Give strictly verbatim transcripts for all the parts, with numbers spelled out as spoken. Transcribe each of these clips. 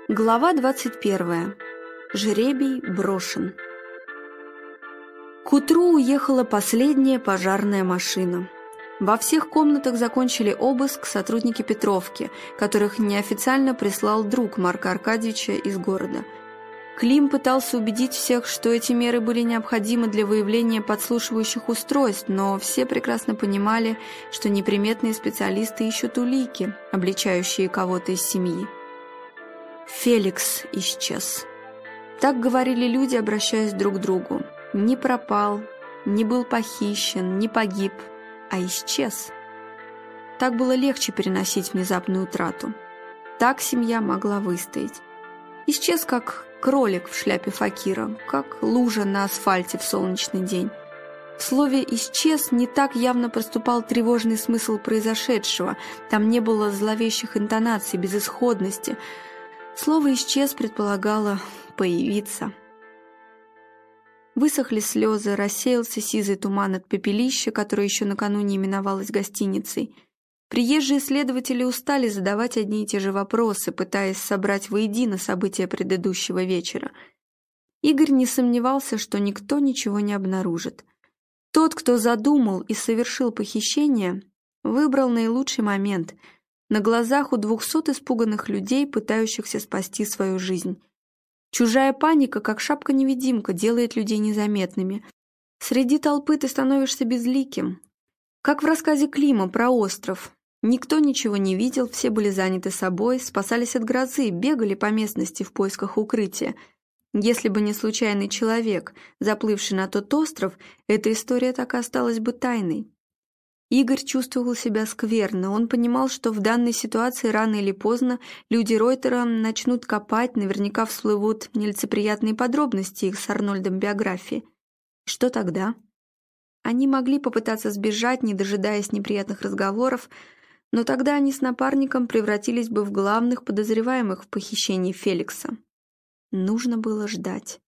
Глава двадцать первая. Жребий брошен. К утру уехала последняя пожарная машина. Во всех комнатах закончили обыск сотрудники Петровки, которых неофициально прислал друг Марка Аркадьевича из города. Клим пытался убедить всех, что эти меры были необходимы для выявления подслушивающих устройств, но все прекрасно понимали, что неприметные специалисты ищут улики, обличающие кого-то из семьи. Феликс исчез. Так говорили люди, обращаясь друг к другу. Не пропал, не был похищен, не погиб, а исчез. Так было легче переносить внезапную утрату. Так семья могла выстоять. Исчез, как кролик в шляпе факира, как лужа на асфальте в солнечный день. В слове «исчез» не так явно проступал тревожный смысл произошедшего, там не было зловещих интонаций, безысходности. Слово «исчез» предполагало «появиться». Высохли слезы, рассеялся сизый туман от пепелища, которое еще накануне именовалось гостиницей. Приезжие следователи устали задавать одни и те же вопросы, пытаясь собрать воедино события предыдущего вечера. Игорь не сомневался, что никто ничего не обнаружит. Тот, кто задумал и совершил похищение, выбрал наилучший момент — на глазах у двухсот испуганных людей, пытающихся спасти свою жизнь. Чужая паника, как шапка-невидимка, делает людей незаметными. Среди толпы ты становишься безликим. Как в рассказе Клима про остров. Никто ничего не видел, все были заняты собой, спасались от грозы, бегали по местности в поисках укрытия. Если бы не случайный человек, заплывший на тот остров, эта история так и осталась бы тайной. Игорь чувствовал себя скверно. Он понимал, что в данной ситуации рано или поздно люди Ройтера начнут копать, наверняка всплывут нелицеприятные подробности их с Арнольдом биографии. И что тогда? Они могли попытаться сбежать, не дожидаясь неприятных разговоров, но тогда они с напарником превратились бы в главных подозреваемых в похищении Феликса. Нужно было ждать.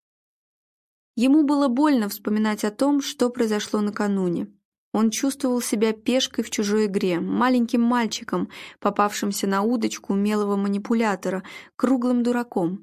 Ему было больно вспоминать о том, что произошло накануне. Он чувствовал себя пешкой в чужой игре, маленьким мальчиком, попавшимся на удочку умелого манипулятора, круглым дураком.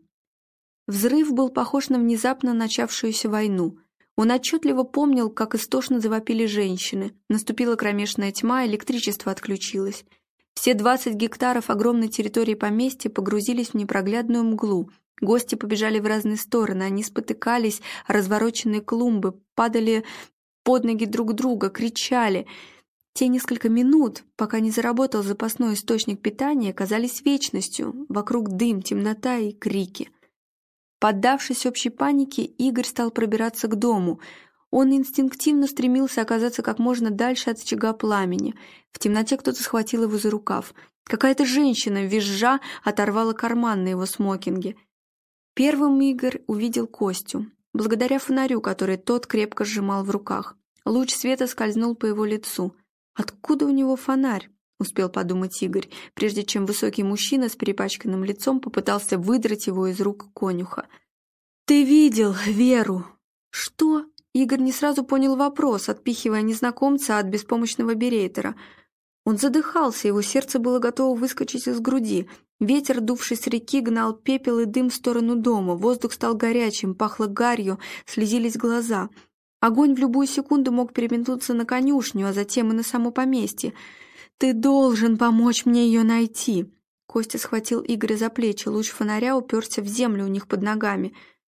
Взрыв был похож на внезапно начавшуюся войну. Он отчетливо помнил, как истошно завопили женщины. Наступила кромешная тьма, электричество отключилось. Все двадцать гектаров огромной территории поместья погрузились в непроглядную мглу. Гости побежали в разные стороны, они спотыкались, развороченные клумбы, падали под ноги друг друга, кричали. Те несколько минут, пока не заработал запасной источник питания, казались вечностью. Вокруг дым, темнота и крики. Поддавшись общей панике, Игорь стал пробираться к дому. Он инстинктивно стремился оказаться как можно дальше от очага пламени. В темноте кто-то схватил его за рукав. Какая-то женщина, визжа, оторвала карман на его смокинге. Первым Игорь увидел Костю. Благодаря фонарю, который тот крепко сжимал в руках. Луч света скользнул по его лицу. «Откуда у него фонарь?» — успел подумать Игорь, прежде чем высокий мужчина с перепачканным лицом попытался выдрать его из рук конюха. «Ты видел Веру?» «Что?» — Игорь не сразу понял вопрос, отпихивая незнакомца от беспомощного берейтера. Он задыхался, его сердце было готово выскочить из груди. Ветер, дувший с реки, гнал пепел и дым в сторону дома. Воздух стал горячим, пахло гарью, слезились глаза. Огонь в любую секунду мог переметнуться на конюшню, а затем и на само поместье. «Ты должен помочь мне ее найти!» Костя схватил Игоря за плечи, луч фонаря уперся в землю у них под ногами.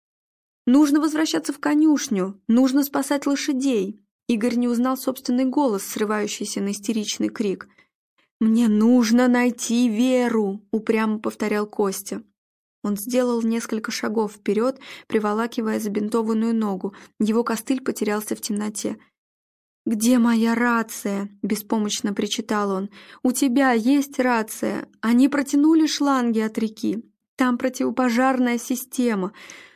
«Нужно возвращаться в конюшню! Нужно спасать лошадей!» Игорь не узнал собственный голос, срывающийся на истеричный крик. «Мне нужно найти Веру!» — упрямо повторял Костя. Он сделал несколько шагов вперед, приволакивая забинтованную ногу. Его костыль потерялся в темноте. «Где моя рация?» — беспомощно причитал он. «У тебя есть рация. Они протянули шланги от реки. Там противопожарная система.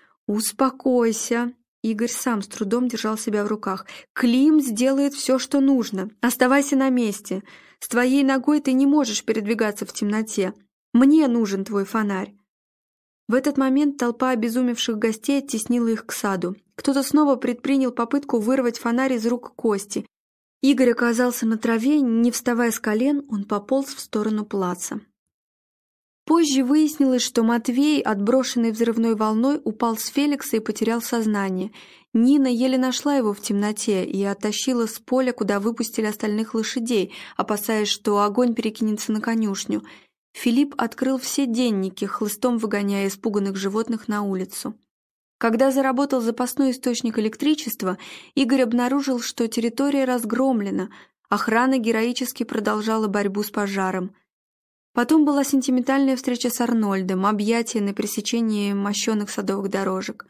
Успокойся!» Игорь сам с трудом держал себя в руках. «Клим сделает все, что нужно. Оставайся на месте. С твоей ногой ты не можешь передвигаться в темноте. Мне нужен твой фонарь». В этот момент толпа обезумевших гостей оттеснила их к саду. Кто-то снова предпринял попытку вырвать фонарь из рук Кости. Игорь оказался на траве, не вставая с колен, он пополз в сторону плаца. Позже выяснилось, что Матвей, отброшенный взрывной волной, упал с Феликса и потерял сознание. Нина еле нашла его в темноте и оттащила с поля, куда выпустили остальных лошадей, опасаясь, что огонь перекинется на конюшню. Филипп открыл все денники, хлыстом выгоняя испуганных животных на улицу. Когда заработал запасной источник электричества, Игорь обнаружил, что территория разгромлена, охрана героически продолжала борьбу с пожаром. Потом была сентиментальная встреча с Арнольдом, объятия на пересечении мощенных садовых дорожек.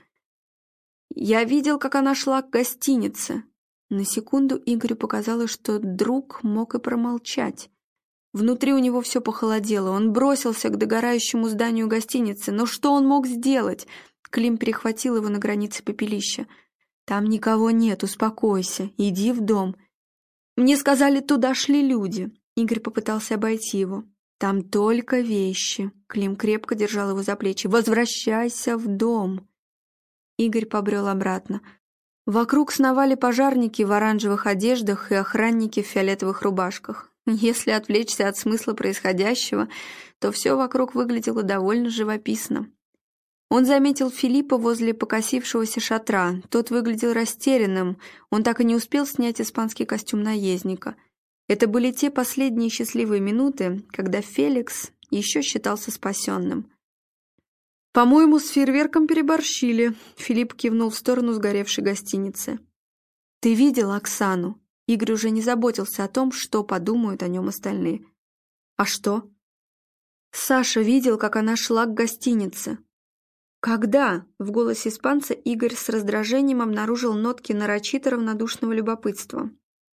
«Я видел, как она шла к гостинице». На секунду Игорю показалось, что друг мог и промолчать. Внутри у него все похолодело, он бросился к догорающему зданию гостиницы. Но что он мог сделать? Клим перехватил его на границе пепелища. «Там никого нет, успокойся, иди в дом». «Мне сказали, туда шли люди». Игорь попытался обойти его. «Там только вещи». Клим крепко держал его за плечи. «Возвращайся в дом». Игорь побрел обратно. Вокруг сновали пожарники в оранжевых одеждах и охранники в фиолетовых рубашках. Если отвлечься от смысла происходящего, то все вокруг выглядело довольно живописно. Он заметил Филиппа возле покосившегося шатра. Тот выглядел растерянным. Он так и не успел снять испанский костюм наездника. Это были те последние счастливые минуты, когда Феликс еще считался спасенным. «По-моему, с фейерверком переборщили», — Филипп кивнул в сторону сгоревшей гостиницы. «Ты видел Оксану?» Игорь уже не заботился о том, что подумают о нем остальные. «А что?» «Саша видел, как она шла к гостинице». «Когда?» — в голосе испанца Игорь с раздражением обнаружил нотки нарочито равнодушного любопытства.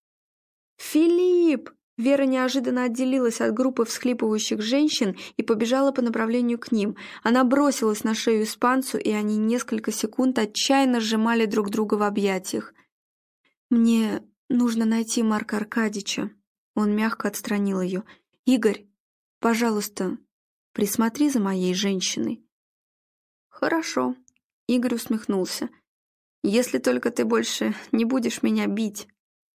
«Филипп!» Вера неожиданно отделилась от группы всхлипывающих женщин и побежала по направлению к ним. Она бросилась на шею испанцу, и они несколько секунд отчаянно сжимали друг друга в объятиях. «Мне нужно найти Марка Аркадьича». Он мягко отстранил ее. «Игорь, пожалуйста, присмотри за моей женщиной». «Хорошо», — Игорь усмехнулся. «Если только ты больше не будешь меня бить».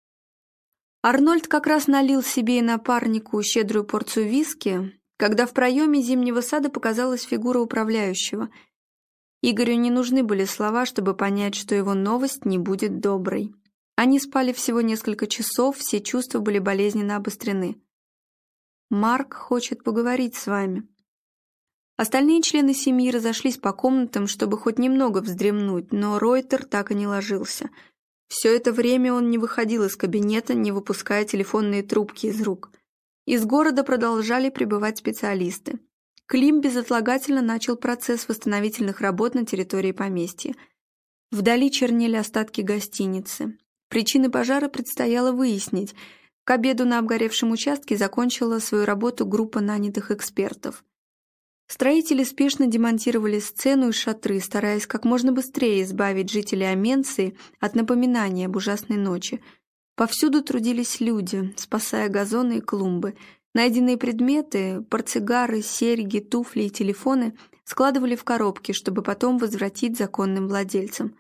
Арнольд как раз налил себе и напарнику щедрую порцию виски, когда в проеме зимнего сада показалась фигура управляющего. Игорю не нужны были слова, чтобы понять, что его новость не будет доброй. Они спали всего несколько часов, все чувства были болезненно обострены. «Марк хочет поговорить с вами». Остальные члены семьи разошлись по комнатам, чтобы хоть немного вздремнуть, но Ройтер так и не ложился. Все это время он не выходил из кабинета, не выпуская телефонные трубки из рук. Из города продолжали прибывать специалисты. Клим безотлагательно начал процесс восстановительных работ на территории поместья. Вдали чернели остатки гостиницы. Причины пожара предстояло выяснить. К обеду на обгоревшем участке закончила свою работу группа нанятых экспертов. Строители спешно демонтировали сцену и шатры, стараясь как можно быстрее избавить жителей Аменции от напоминания об ужасной ночи. Повсюду трудились люди, спасая газоны и клумбы. Найденные предметы, портсигары, серьги, туфли и телефоны складывали в коробки, чтобы потом возвратить законным владельцам.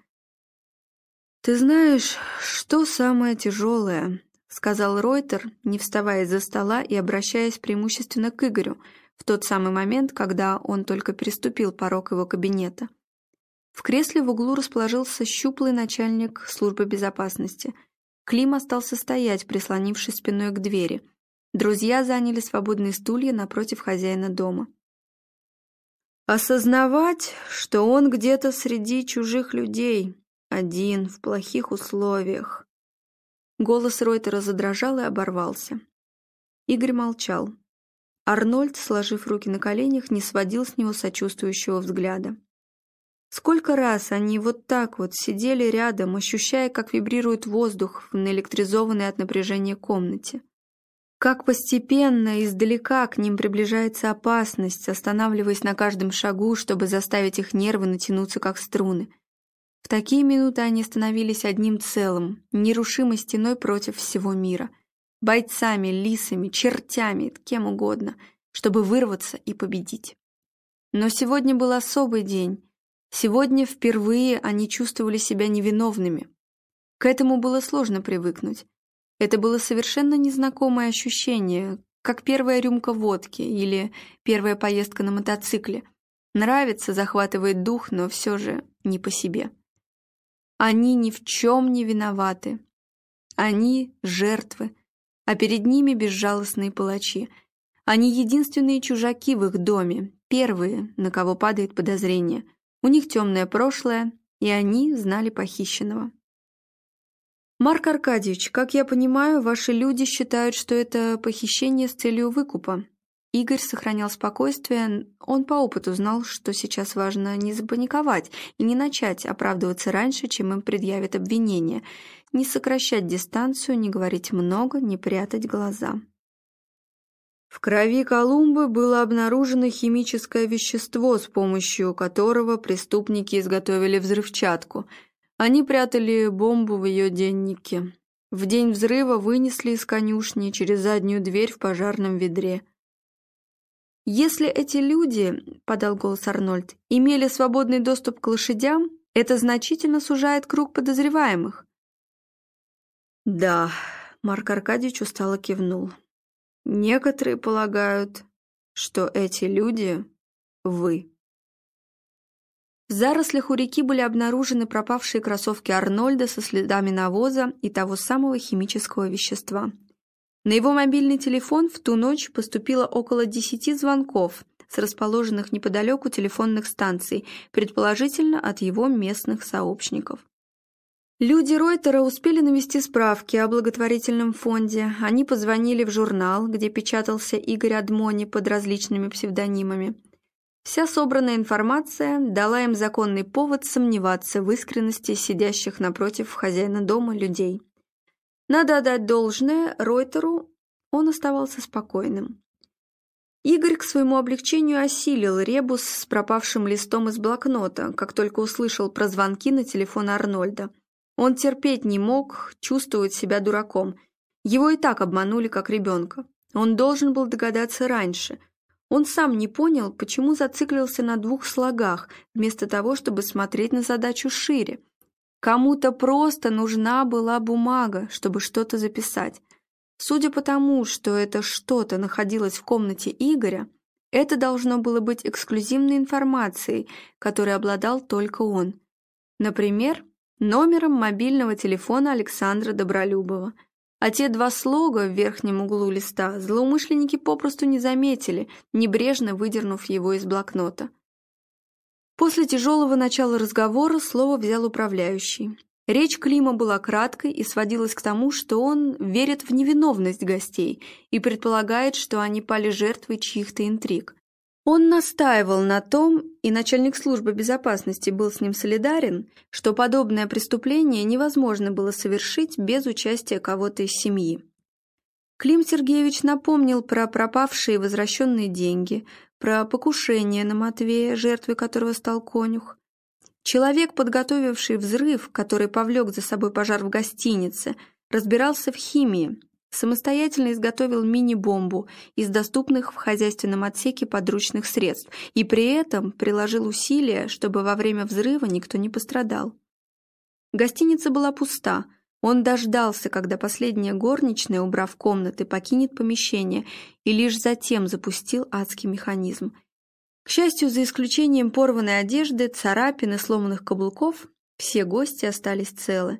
«Ты знаешь, что самое тяжелое?» — сказал Ройтер, не вставая из-за стола и обращаясь преимущественно к Игорю, в тот самый момент, когда он только переступил порог его кабинета. В кресле в углу расположился щуплый начальник службы безопасности. Клим остался стоять, прислонившись спиной к двери. Друзья заняли свободные стулья напротив хозяина дома. «Осознавать, что он где-то среди чужих людей, один, в плохих условиях». Голос Ройтера задрожал и оборвался. Игорь молчал. Арнольд, сложив руки на коленях, не сводил с него сочувствующего взгляда. Сколько раз они вот так вот сидели рядом, ощущая, как вибрирует воздух в наэлектризованной от напряжения комнате. Как постепенно, издалека к ним приближается опасность, останавливаясь на каждом шагу, чтобы заставить их нервы натянуться, как струны. В такие минуты они становились одним целым, нерушимой стеной против всего мира. Бойцами, лисами, чертями, кем угодно, чтобы вырваться и победить. Но сегодня был особый день. Сегодня впервые они чувствовали себя невиновными. К этому было сложно привыкнуть. Это было совершенно незнакомое ощущение, как первая рюмка водки или первая поездка на мотоцикле. Нравится, захватывает дух, но все же не по себе. Они ни в чем не виноваты. Они жертвы, а перед ними безжалостные палачи. Они единственные чужаки в их доме, первые, на кого падает подозрение. У них темное прошлое, и они знали похищенного. «Марк Аркадьевич, как я понимаю, ваши люди считают, что это похищение с целью выкупа». Игорь сохранял спокойствие, он по опыту знал, что сейчас важно не запаниковать и не начать оправдываться раньше, чем им предъявят обвинение, не сокращать дистанцию, не говорить много, не прятать глаза. В крови Колумбы было обнаружено химическое вещество, с помощью которого преступники изготовили взрывчатку. Они прятали бомбу в ее деннике. В день взрыва вынесли из конюшни через заднюю дверь в пожарном ведре. «Если эти люди, — подал голос Арнольд, — имели свободный доступ к лошадям, это значительно сужает круг подозреваемых». «Да», — Марк Аркадьевич устало кивнул. «Некоторые полагают, что эти люди — вы». В зарослях у реки были обнаружены пропавшие кроссовки Арнольда со следами навоза и того самого химического вещества. На его мобильный телефон в ту ночь поступило около десяти звонков с расположенных неподалеку телефонных станций, предположительно от его местных сообщников. Люди Ройтера успели навести справки о благотворительном фонде. Они позвонили в журнал, где печатался Игорь Адмони под различными псевдонимами. Вся собранная информация дала им законный повод сомневаться в искренности сидящих напротив хозяина дома людей. Надо отдать должное Ройтеру, он оставался спокойным. Игорь к своему облегчению осилил ребус с пропавшим листом из блокнота, как только услышал про звонки на телефон Арнольда. Он терпеть не мог чувствовать себя дураком. Его и так обманули как ребенка. Он должен был догадаться раньше. Он сам не понял, почему зациклился на двух слогах, вместо того, чтобы смотреть на задачу шире. Кому-то просто нужна была бумага, чтобы что-то записать. Судя по тому, что это что-то находилось в комнате Игоря, это должно было быть эксклюзивной информацией, которой обладал только он. Например, номером мобильного телефона Александра Добролюбова. А те два слога в верхнем углу листа злоумышленники попросту не заметили, небрежно выдернув его из блокнота. После тяжелого начала разговора слово взял управляющий. Речь Клима была краткой и сводилась к тому, что он верит в невиновность гостей и предполагает, что они пали жертвой чьих-то интриг. Он настаивал на том, и начальник службы безопасности был с ним солидарен, что подобное преступление невозможно было совершить без участия кого-то из семьи. Клим Сергеевич напомнил про пропавшие и возвращенные деньги, про покушение на Матвея, жертвой которого стал конюх. Человек, подготовивший взрыв, который повлек за собой пожар в гостинице, разбирался в химии, самостоятельно изготовил мини-бомбу из доступных в хозяйственном отсеке подручных средств и при этом приложил усилия, чтобы во время взрыва никто не пострадал. Гостиница была пуста. Он дождался, когда последняя горничная, убрав комнаты, покинет помещение, и лишь затем запустил адский механизм. К счастью, за исключением порванной одежды, царапин и сломанных каблуков, все гости остались целы.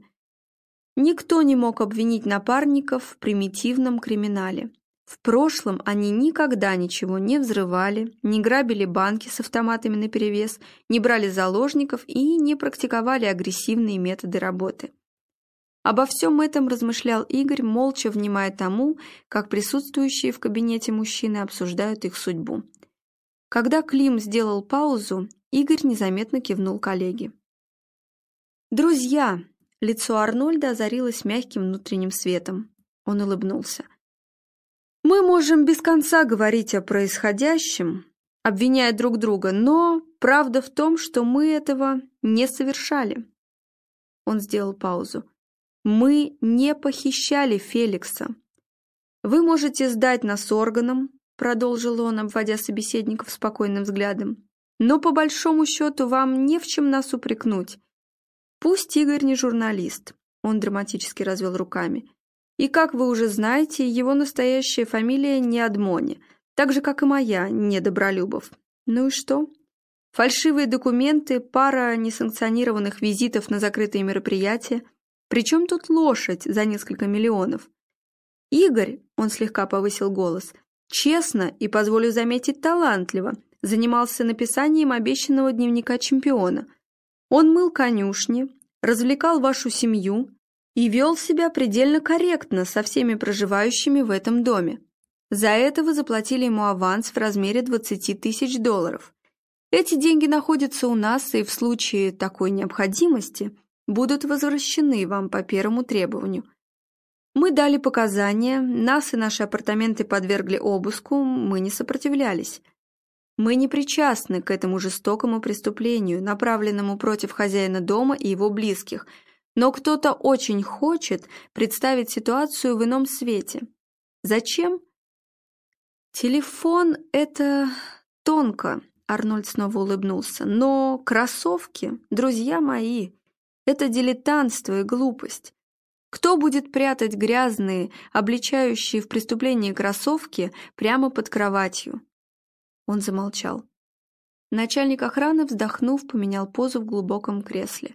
Никто не мог обвинить напарников в примитивном криминале. В прошлом они никогда ничего не взрывали, не грабили банки с автоматами наперевес, не брали заложников и не практиковали агрессивные методы работы. Обо всем этом размышлял Игорь, молча внимая тому, как присутствующие в кабинете мужчины обсуждают их судьбу. Когда Клим сделал паузу, Игорь незаметно кивнул коллеге. «Друзья!» — лицо Арнольда озарилось мягким внутренним светом. Он улыбнулся. «Мы можем без конца говорить о происходящем, обвиняя друг друга, но правда в том, что мы этого не совершали». Он сделал паузу. «Мы не похищали Феликса. Вы можете сдать нас органам», — продолжил он, обводя собеседников спокойным взглядом, «но по большому счету вам не в чем нас упрекнуть. Пусть Игорь не журналист», — он драматически развел руками, И, как вы уже знаете, его настоящая фамилия не Адмони, так же, как и моя, не Добролюбов. Ну и что? Фальшивые документы, пара несанкционированных визитов на закрытые мероприятия. Причем тут лошадь за несколько миллионов? Игорь, он слегка повысил голос, честно и, позволю заметить, талантливо занимался написанием обещанного дневника чемпиона. Он мыл конюшни, развлекал вашу семью и вел себя предельно корректно со всеми проживающими в этом доме. За это вы заплатили ему аванс в размере двадцати тысяч долларов. Эти деньги находятся у нас и в случае такой необходимости будут возвращены вам по первому требованию. Мы дали показания, нас и наши апартаменты подвергли обыску, мы не сопротивлялись. Мы не причастны к этому жестокому преступлению, направленному против хозяина дома и его близких, но кто-то очень хочет представить ситуацию в ином свете. Зачем? Телефон — это тонко, Арнольд снова улыбнулся, но кроссовки, друзья мои, это дилетантство и глупость. Кто будет прятать грязные, обличающие в преступлении кроссовки прямо под кроватью? Он замолчал. Начальник охраны, вздохнув, поменял позу в глубоком кресле.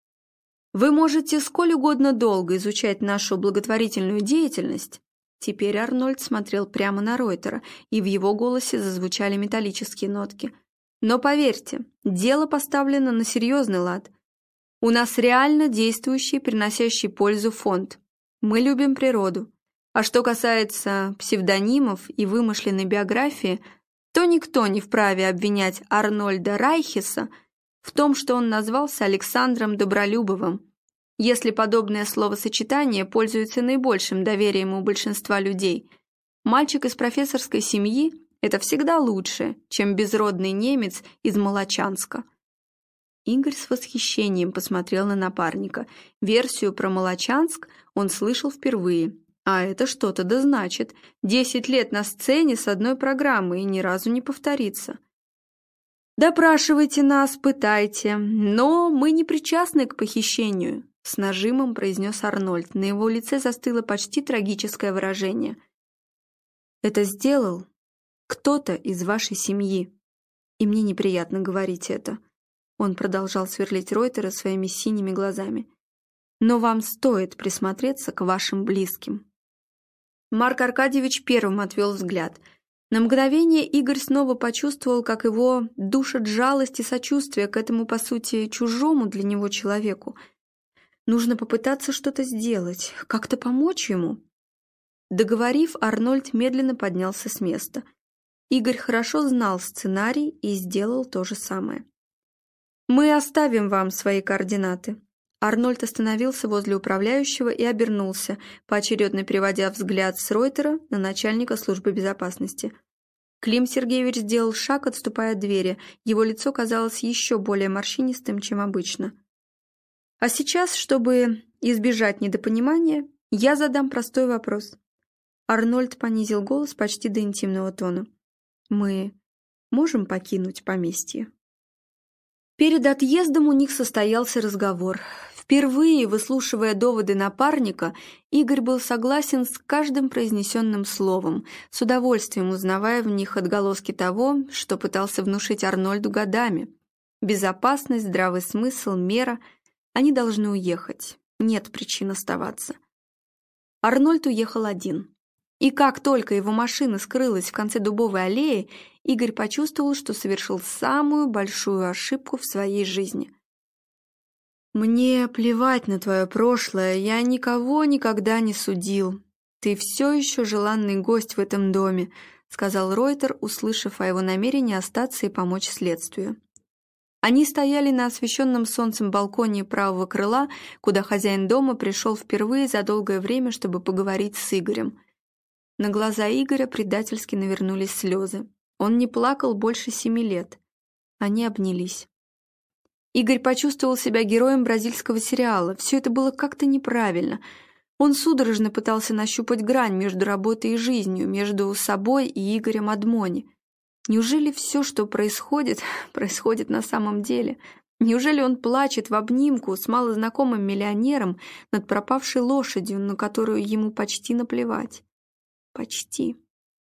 Вы можете сколь угодно долго изучать нашу благотворительную деятельность. Теперь Арнольд смотрел прямо на Ройтера, и в его голосе зазвучали металлические нотки. Но поверьте, дело поставлено на серьезный лад. У нас реально действующий, приносящий пользу фонд. Мы любим природу. А что касается псевдонимов и вымышленной биографии, то никто не вправе обвинять Арнольда Райхеса в том, что он назвался Александром Добролюбовым, если подобное словосочетание пользуется наибольшим доверием у большинства людей. Мальчик из профессорской семьи – это всегда лучше, чем безродный немец из Молочанска. Игорь с восхищением посмотрел на напарника. Версию про Молочанск он слышал впервые. А это что-то да значит. Десять лет на сцене с одной программой и ни разу не повторится. «Допрашивайте нас, пытайте, но мы не причастны к похищению», с нажимом произнес Арнольд. На его лице застыло почти трагическое выражение. «Это сделал кто-то из вашей семьи, и мне неприятно говорить это». Он продолжал сверлить Ройтера своими синими глазами. «Но вам стоит присмотреться к вашим близким». Марк Аркадьевич первым отвел взгляд. На мгновение Игорь снова почувствовал, как его душат жалость и сочувствие к этому, по сути, чужому для него человеку. Нужно попытаться что-то сделать, как-то помочь ему. Договорив, Арнольд медленно поднялся с места. Игорь хорошо знал сценарий и сделал то же самое. «Мы оставим вам свои координаты». Арнольд остановился возле управляющего и обернулся, поочередно переводя взгляд с Ройтера на начальника службы безопасности. Клим Сергеевич сделал шаг, отступая от двери. Его лицо казалось еще более морщинистым, чем обычно. «А сейчас, чтобы избежать недопонимания, я задам простой вопрос». Арнольд понизил голос почти до интимного тона. «Мы можем покинуть поместье?» Перед отъездом у них состоялся разговор. Впервые, выслушивая доводы напарника, Игорь был согласен с каждым произнесенным словом, с удовольствием узнавая в них отголоски того, что пытался внушить Арнольду годами. Безопасность, здравый смысл, мера — они должны уехать. Нет причин оставаться. Арнольд уехал один. И как только его машина скрылась в конце дубовой аллеи, Игорь почувствовал, что совершил самую большую ошибку в своей жизни. «Мне плевать на твое прошлое, я никого никогда не судил. Ты все еще желанный гость в этом доме», — сказал Ройтер, услышав о его намерении остаться и помочь следствию. Они стояли на освещенном солнцем балконе правого крыла, куда хозяин дома пришел впервые за долгое время, чтобы поговорить с Игорем. На глаза Игоря предательски навернулись слезы. Он не плакал больше семи лет. Они обнялись. Игорь почувствовал себя героем бразильского сериала. Все это было как-то неправильно. Он судорожно пытался нащупать грань между работой и жизнью, между собой и Игорем Адмони. Неужели все, что происходит, происходит на самом деле? Неужели он плачет в обнимку с малознакомым миллионером над пропавшей лошадью, на которую ему почти наплевать? Почти.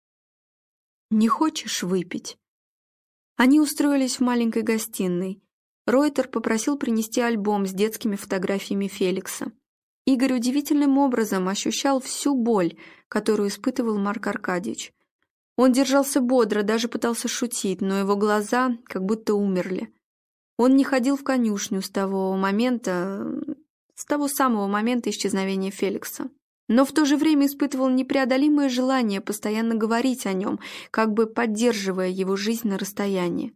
«Не хочешь выпить?» Они устроились в маленькой гостиной. Ройтер попросил принести альбом с детскими фотографиями Феликса. Игорь удивительным образом ощущал всю боль, которую испытывал Марк Аркадьевич. Он держался бодро, даже пытался шутить, но его глаза как будто умерли. Он не ходил в конюшню с того момента, с того самого момента исчезновения Феликса. Но в то же время испытывал непреодолимое желание постоянно говорить о нем, как бы поддерживая его жизнь на расстоянии.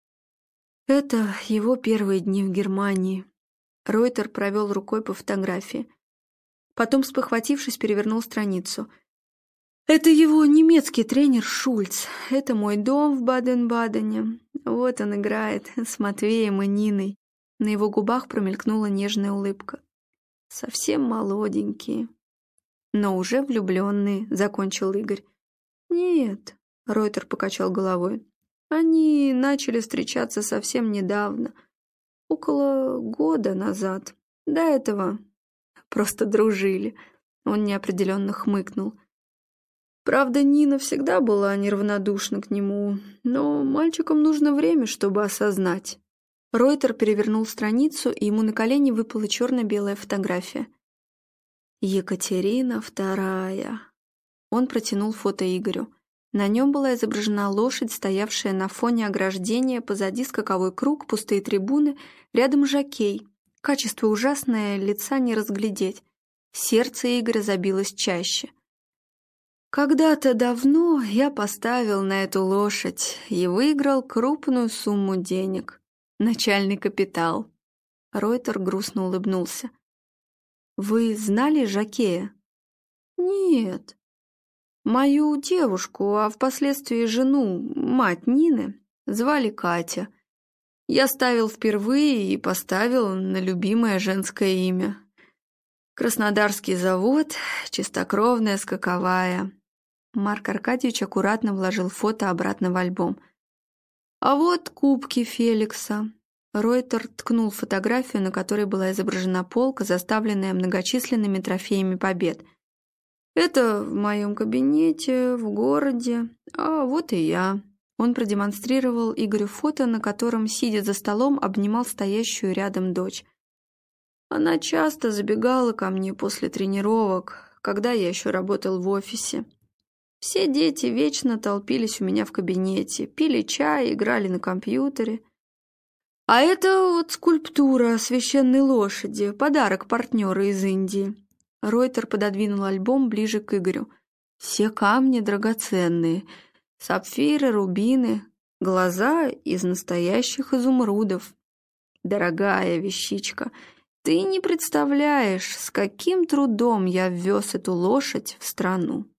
Это его первые дни в Германии. Ройтер провел рукой по фотографии. Потом, спохватившись, перевернул страницу. Это его немецкий тренер Шульц. Это мой дом в Баден-Бадене. Вот он играет с Матвеем и Ниной. На его губах промелькнула нежная улыбка. Совсем молоденькие. Но уже влюбленные, закончил Игорь. Нет, Ройтер покачал головой. Они начали встречаться совсем недавно. Около года назад. До этого просто дружили. Он неопределенно хмыкнул. Правда, Нина всегда была неравнодушна к нему, но мальчикам нужно время, чтобы осознать. Ройтер перевернул страницу, и ему на колени выпала черно-белая фотография. Екатерина вторая. Он протянул фото Игорю. На нем была изображена лошадь, стоявшая на фоне ограждения, позади скаковой круг, пустые трибуны, рядом жокей. Качество ужасное, лица не разглядеть. Сердце Игоря забилось чаще. Когда-то давно я поставил на эту лошадь и выиграл крупную сумму денег. Начальный капитал. Ройтер грустно улыбнулся. Вы знали жокея? Нет. Мою девушку, а впоследствии жену, мать Нины, звали Катя. Я ставил впервые и поставил на любимое женское имя. Краснодарский завод, чистокровная скаковая. Марк Аркадьевич аккуратно вложил фото обратно в альбом. А вот кубки Феликса. Ройтер ткнул фотографию, на которой была изображена полка, заставленная многочисленными трофеями побед. Это в моем кабинете, в городе, а вот и я. Он продемонстрировал Игорю фото, на котором, сидя за столом, обнимал стоящую рядом дочь. Она часто забегала ко мне после тренировок, когда я еще работал в офисе. Все дети вечно толпились у меня в кабинете, пили чай, играли на компьютере. А это вот скульптура священной лошади, подарок партнера из Индии. Ройтер пододвинул альбом ближе к Игорю. Все камни драгоценные, сапфиры, рубины, глаза из настоящих изумрудов. Дорогая вещичка, ты не представляешь, с каким трудом я ввез эту лошадь в страну.